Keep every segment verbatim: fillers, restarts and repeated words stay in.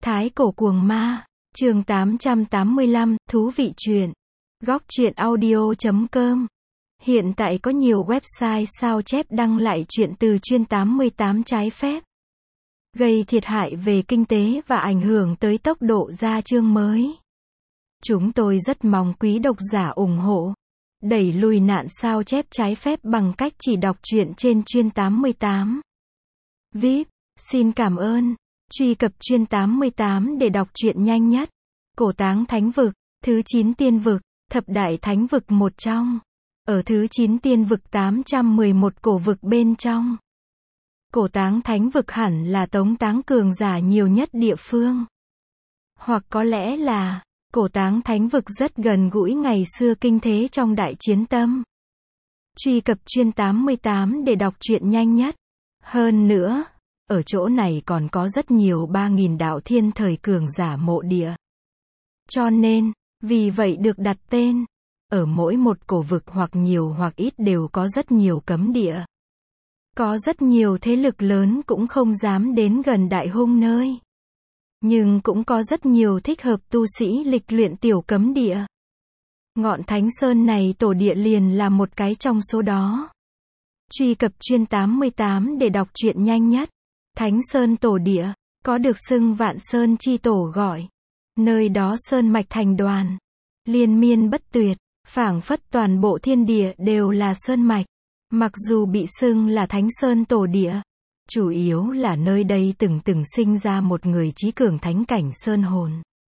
Thái cổ cuồng ma, chương tám trăm tám mươi lăm, thú vị chuyện. Góc truyện audio chấm com. Hiện tại có nhiều website sao chép đăng lại chuyện từ chuyên tám mươi tám trái phép, gây thiệt hại về kinh tế và ảnh hưởng tới tốc độ ra chương mới. Chúng tôi rất mong quý độc giả ủng hộ, đẩy lùi nạn sao chép trái phép bằng cách chỉ đọc truyện trên chuyên tám mươi tám. vê i pê, xin cảm ơn. Truy cập chuyên tám mươi tám để đọc truyện nhanh nhất. Cổ táng thánh vực, thứ chín tiên vực, thập đại thánh vực một trong. Ở thứ chín tiên vực tám trăm mười một cổ vực bên trong. Cổ táng thánh vực hẳn là tống táng cường giả nhiều nhất địa phương. Hoặc có lẽ là, cổ táng thánh vực rất gần gũi ngày xưa kinh thế trong đại chiến tâm. Truy cập chuyên tám mươi tám để đọc truyện nhanh nhất. Hơn nữa, ở chỗ này còn có rất nhiều ba nghìn đạo thiên thời cường giả mộ địa. Cho nên, vì vậy được đặt tên, ở mỗi một cổ vực hoặc nhiều hoặc ít đều có rất nhiều cấm địa. Có rất nhiều thế lực lớn cũng không dám đến gần đại hung nơi. Nhưng cũng có rất nhiều thích hợp tu sĩ lịch luyện tiểu cấm địa. Ngọn Thánh Sơn này tổ địa liền là một cái trong số đó. Truy cập chuyên tám mươi tám để đọc truyện nhanh nhất. Thánh Sơn tổ địa, có được xưng Vạn Sơn chi tổ gọi. Nơi đó sơn mạch thành đoàn, liên miên bất tuyệt, phảng phất toàn bộ thiên địa đều là sơn mạch. Mặc dù bị xưng là Thánh Sơn tổ địa, chủ yếu là nơi đây từng từng sinh ra một người chí cường thánh cảnh sơn hồn.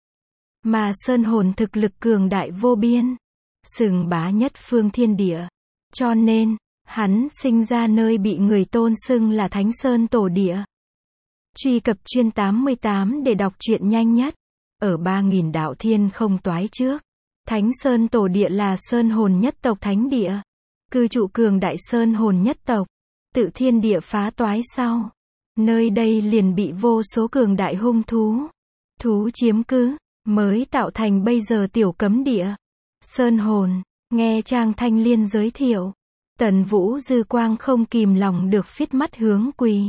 Mà sơn hồn thực lực cường đại vô biên, xưng bá nhất phương thiên địa. Cho nên, hắn sinh ra nơi bị người tôn xưng là Thánh Sơn tổ địa. Truy cập chuyên tám mươi tám để đọc truyện nhanh nhất. Ở ba nghìn đạo thiên không toái trước, Thánh Sơn tổ địa là sơn hồn nhất tộc thánh địa. Cư trụ cường đại sơn hồn nhất tộc. Tự thiên địa phá toái sau, nơi đây liền bị vô số cường đại hung thú, thú chiếm cứ, mới tạo thành bây giờ tiểu cấm địa. Sơn hồn, nghe Trang Thanh Liên giới thiệu. Tần Vũ dư quang không kìm lòng được phít mắt Hướng Quỳ.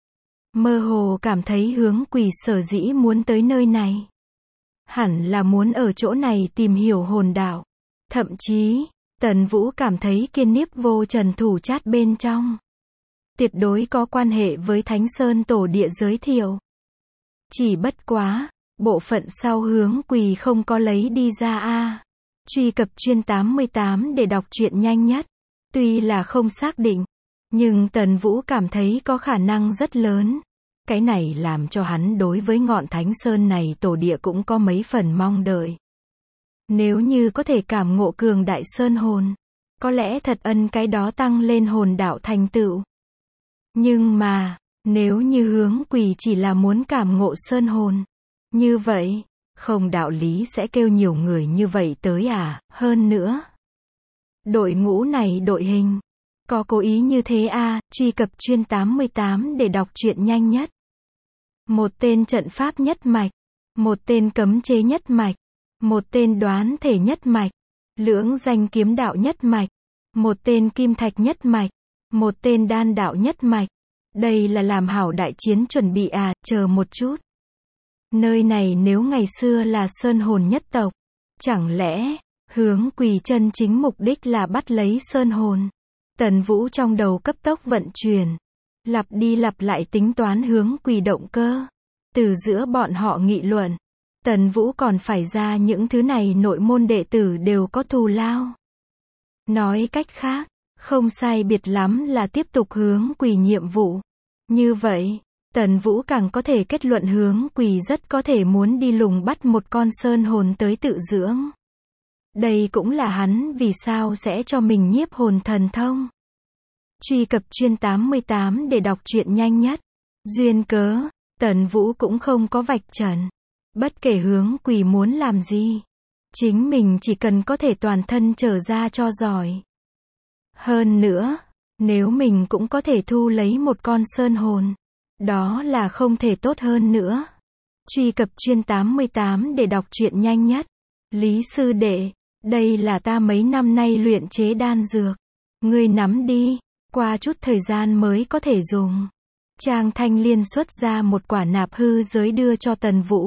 Mơ hồ cảm thấy Hướng Quỳ sở dĩ muốn tới nơi này, hẳn là muốn ở chỗ này tìm hiểu hồn đạo. Thậm chí, Tần Vũ cảm thấy Kiên Niếp Vô Trần thủ chát bên trong, tuyệt đối có quan hệ với Thánh Sơn tổ địa giới thiệu. Chỉ bất quá, bộ phận sau Hướng Quỳ không có lấy đi ra a. Truy cập chuyên tám mươi tám để đọc truyện nhanh nhất. Tuy là không xác định, nhưng Tần Vũ cảm thấy có khả năng rất lớn. Cái này làm cho hắn đối với ngọn Thánh Sơn này tổ địa cũng có mấy phần mong đợi. Nếu như có thể cảm ngộ cường đại sơn hồn, có lẽ thật ân cái đó tăng lên hồn đạo thành tựu. Nhưng mà, nếu như Hướng Quỳ chỉ là muốn cảm ngộ sơn hồn, như vậy, không đạo lý sẽ kêu nhiều người như vậy tới à. Hơn nữa, đội ngũ này đội hình, có cố ý như thế à. Truy cập chuyên tám mươi tám để đọc truyện nhanh nhất. Một tên trận pháp nhất mạch, một tên cấm chế nhất mạch, một tên đoán thể nhất mạch, lưỡng danh kiếm đạo nhất mạch, một tên kim thạch nhất mạch, một tên đan đạo nhất mạch. Đây là làm hảo đại chiến chuẩn bị à. Chờ một chút. Nơi này nếu ngày xưa là sơn hồn nhất tộc, chẳng lẽ Hướng Quỳ chân chính mục đích là bắt lấy sơn hồn? Tần Vũ trong đầu cấp tốc vận chuyển, lặp đi lặp lại tính toán Hướng Quỳ động cơ. Từ giữa bọn họ nghị luận, Tần Vũ còn phải ra những thứ này nội môn đệ tử đều có thù lao. Nói cách khác, không sai biệt lắm là tiếp tục Hướng Quỳ nhiệm vụ. Như vậy, Tần Vũ càng có thể kết luận Hướng Quỳ rất có thể muốn đi lùng bắt một con sơn hồn tới tự dưỡng. Đây cũng là hắn vì sao sẽ cho mình nhiếp hồn thần thông. Truy cập chuyên tám mươi tám để đọc truyện nhanh nhất. Duyên cớ, Tần Vũ cũng không có vạch trần. Bất kể Hướng Quỳ muốn làm gì, chính mình chỉ cần có thể toàn thân trở ra cho giỏi. Hơn nữa, nếu mình cũng có thể thu lấy một con sơn hồn, đó là không thể tốt hơn nữa. Truy cập chuyên tám mươi tám để đọc truyện nhanh nhất. Lý sư đệ, đây là ta mấy năm nay luyện chế đan dược. Ngươi nắm đi, qua chút thời gian mới có thể dùng. Trang Thanh Liên xuất ra một quả nạp hư giới đưa cho Tần Vũ.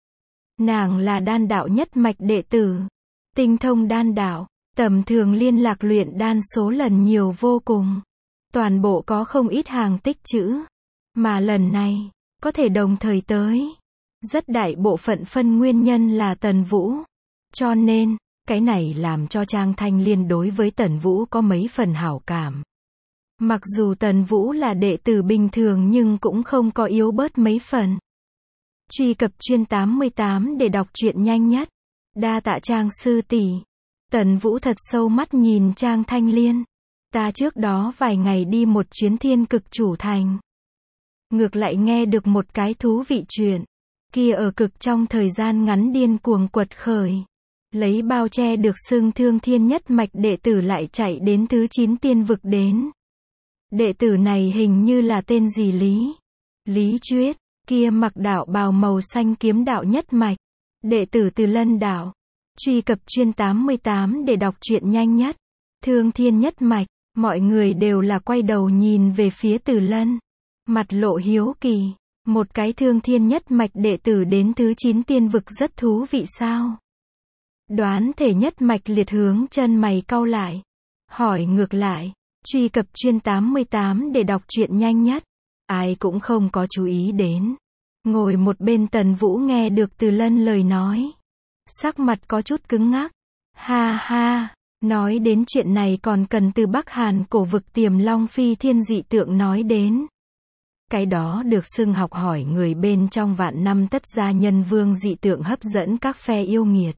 Nàng là đan đạo nhất mạch đệ tử, tinh thông đan đạo, tầm thường liên lạc luyện đan số lần nhiều vô cùng. Toàn bộ có không ít hàng tích trữ, mà lần này, có thể đồng thời tới. Rất đại bộ phận phân nguyên nhân là Tần Vũ. Cho nên, cái này làm cho Trang Thanh Liên đối với Tần Vũ có mấy phần hảo cảm. Mặc dù Tần Vũ là đệ tử bình thường nhưng cũng không có yếu bớt mấy phần. Truy cập chuyên tám mươi tám để đọc truyện nhanh nhất. Đa tạ Trang sư tỷ. Tần Vũ thật sâu mắt nhìn Trang Thanh Liên. Ta trước đó vài ngày đi một chuyến Thiên Cực Chủ Thành. Ngược lại nghe được một cái thú vị chuyện. Kia ở cực trong thời gian ngắn điên cuồng quật khởi. Lấy bao che được xưng Thương Thiên nhất mạch đệ tử lại chạy đến thứ chín tiên vực đến. Đệ tử này hình như là tên gì Lý. Lý Chuyết, kia mặc đạo bào màu xanh kiếm đạo nhất mạch. Đệ tử Từ Lân đạo. Truy cập chuyên tám mươi tám để đọc truyện nhanh nhất. Thương Thiên nhất mạch, mọi người đều là quay đầu nhìn về phía Từ Lân. Mặt lộ hiếu kỳ, một cái Thương Thiên nhất mạch đệ tử đến thứ chín tiên vực rất thú vị sao? Đoán thể nhất mạch liệt hướng chân mày cau lại. Hỏi ngược lại, truy cập chuyên tám mươi tám để đọc truyện nhanh nhất. Ai cũng không có chú ý đến. Ngồi một bên Tần Vũ nghe được Từ Lân lời nói. Sắc mặt có chút cứng ngắc. Ha ha, nói đến chuyện này còn cần từ Bắc Hàn cổ vực Tiềm Long phi thiên dị tượng nói đến. Cái đó được xưng học hỏi người bên trong vạn năm tất gia nhân vương dị tượng hấp dẫn các phe yêu nghiệt.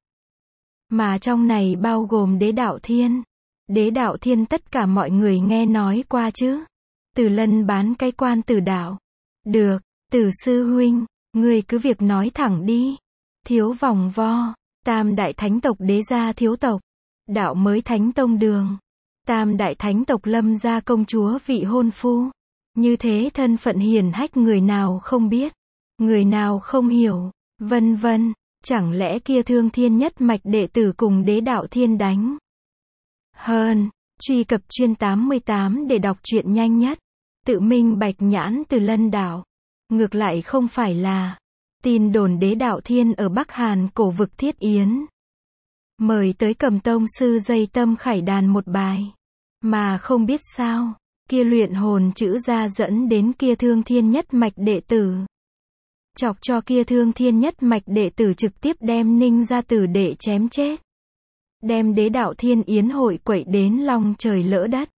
Mà trong này bao gồm Đế Đạo Thiên. Đế Đạo Thiên tất cả mọi người nghe nói qua chứ. Từ Lân bán cái quan tử đạo. Được, Từ sư huynh, ngươi cứ việc nói thẳng đi. Thiếu vòng vo, Tam đại thánh tộc Đế gia thiếu tộc, đạo mới thánh tông đường, Tam đại thánh tộc Lâm gia công chúa vị hôn phu. Như thế thân phận hiển hách người nào không biết, người nào không hiểu, vân vân. Chẳng lẽ kia Thương Thiên nhất mạch đệ tử cùng Đế Đạo Thiên đánh? Hơn, truy cập chuyên tám mươi tám để đọc truyện nhanh nhất. Tự minh bạch nhãn Từ Lân đạo. Ngược lại không phải là tin đồn Đế Đạo Thiên ở Bắc Hàn cổ vực Thiết Yến. Mời tới Cầm tông sư dây tâm khải đàn một bài. Mà không biết sao, kia luyện hồn chữ ra dẫn đến kia Thương Thiên nhất mạch đệ tử. Chọc cho kia Thương Thiên nhất mạch đệ tử trực tiếp đem Ninh gia tử đệ chém chết. Đem Đế Đạo Thiên yến hội quậy đến long trời lỡ đất.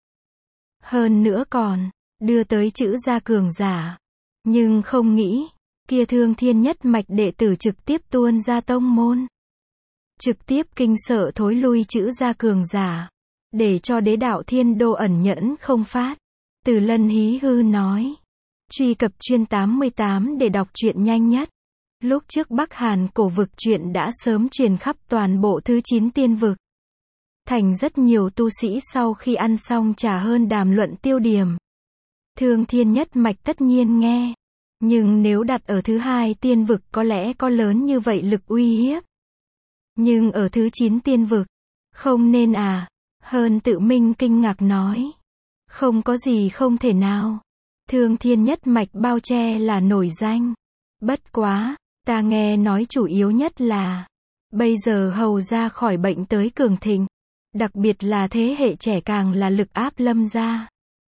Hơn nữa còn, đưa tới chữ gia cường giả. Nhưng không nghĩ, kia Thương Thiên nhất mạch đệ tử trực tiếp tuôn ra tông môn. Trực tiếp kinh sợ thối lui chữ gia cường giả. Để cho Đế Đạo Thiên đô ẩn nhẫn không phát. Từ Lân hí hư nói. Truy cập chuyên tám mươi tám để đọc truyện nhanh nhất. Lúc trước Bắc Hàn cổ vực chuyện đã sớm truyền khắp toàn bộ thứ chín tiên vực. Thành rất nhiều tu sĩ sau khi ăn xong trà hơn đàm luận tiêu điểm. Thương Thiên nhất mạch tất nhiên nghe. Nhưng nếu đặt ở thứ hai tiên vực có lẽ có lớn như vậy lực uy hiếp. Nhưng ở thứ chín tiên vực, không nên à. Hơn tự minh kinh ngạc nói. Không có gì không thể nào. Thương Thiên nhất mạch bao che là nổi danh. Bất quá, ta nghe nói chủ yếu nhất là bây giờ hầu ra khỏi bệnh tới cường thịnh. Đặc biệt là thế hệ trẻ càng là lực áp Lâm gia.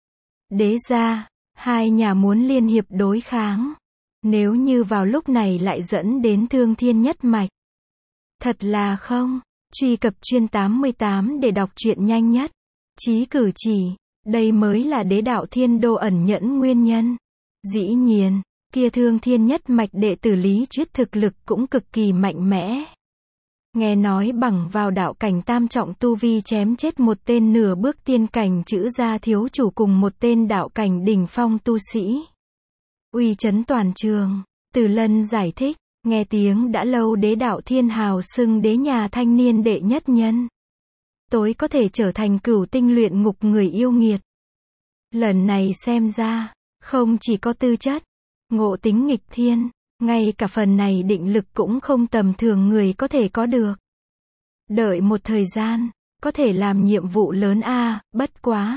Đế gia, hai nhà muốn liên hiệp đối kháng. Nếu như vào lúc này lại dẫn đến Thương Thiên nhất mạch. Thật là không. Truy cập chuyên tám mươi tám để đọc truyện nhanh nhất. Chí cử chỉ. Đây mới là Đế Đạo Thiên đô ẩn nhẫn nguyên nhân. Dĩ nhiên, kia Thương Thiên nhất mạch đệ tử Lý Chuyết thực lực cũng cực kỳ mạnh mẽ. Nghe nói bằng vào đạo cảnh tam trọng tu vi chém chết một tên nửa bước tiên cảnh chữ gia thiếu chủ cùng một tên đạo cảnh đỉnh phong tu sĩ. Uy chấn toàn trường. Từ Lân giải thích, nghe tiếng đã lâu Đế Đạo Thiên hào xưng đế nhà thanh niên đệ nhất nhân. Tối có thể trở thành cửu tinh luyện ngục người yêu nghiệt. Lần này xem ra, không chỉ có tư chất, ngộ tính nghịch thiên, ngay cả phần này định lực cũng không tầm thường người có thể có được. Đợi một thời gian, có thể làm nhiệm vụ lớn a, bất quá.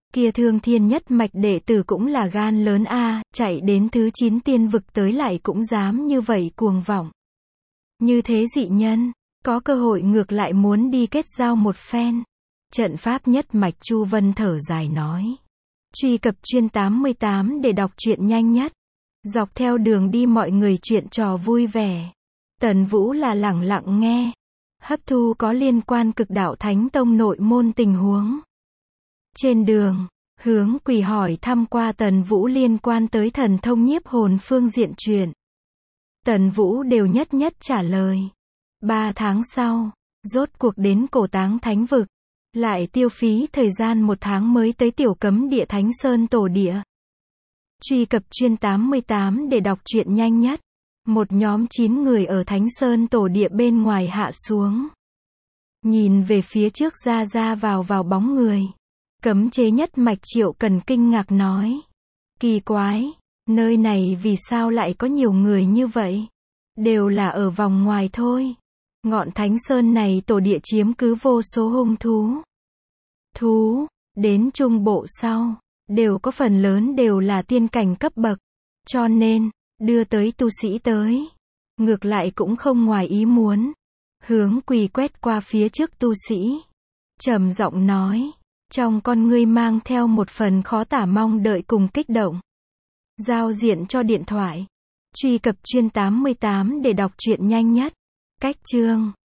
Kia Thương Thiên nhất mạch đệ tử cũng là gan lớn a, chạy đến thứ chín tiên vực tới lại cũng dám như vậy cuồng vọng. Như thế dị nhân, có cơ hội ngược lại muốn đi kết giao một phen. Trận pháp nhất mạch Chu Vân thở dài nói. Truy cập chuyên tám mươi tám để đọc truyện nhanh nhất. Dọc theo đường đi mọi người chuyện trò vui vẻ. Tần Vũ là lẳng lặng nghe. Hấp thu có liên quan Cực Đạo Thánh Tông nội môn tình huống. Trên đường, Hướng Quỳ hỏi thăm qua Tần Vũ liên quan tới thần thông nhiếp hồn phương diện chuyện. Tần Vũ đều nhất nhất trả lời. Ba tháng sau, rốt cuộc đến Cổ Táng Thánh Vực. Lại tiêu phí thời gian một tháng mới tới tiểu cấm địa Thánh Sơn Tổ Địa. Truy cập chuyên tám mươi tám để đọc truyện nhanh nhất. Một nhóm chín người ở Thánh Sơn Tổ Địa bên ngoài hạ xuống. Nhìn về phía trước ra ra vào vào bóng người. Cấm chế nhất mạch Triệu Cần kinh ngạc nói. Kỳ quái, nơi này vì sao lại có nhiều người như vậy? Đều là ở vòng ngoài thôi. Ngọn Thánh Sơn này tổ địa chiếm cứ vô số hung thú. Thú, đến trung bộ sau, đều có phần lớn đều là tiên cảnh cấp bậc. Cho nên, đưa tới tu sĩ tới. Ngược lại cũng không ngoài ý muốn. Hướng Quỳ quét qua phía trước tu sĩ. Trầm giọng nói. Trong con ngươi mang theo một phần khó tả mong đợi cùng kích động. Giao diện cho điện thoại. Truy cập chuyên tám mươi tám để đọc truyện nhanh nhất. Cách chương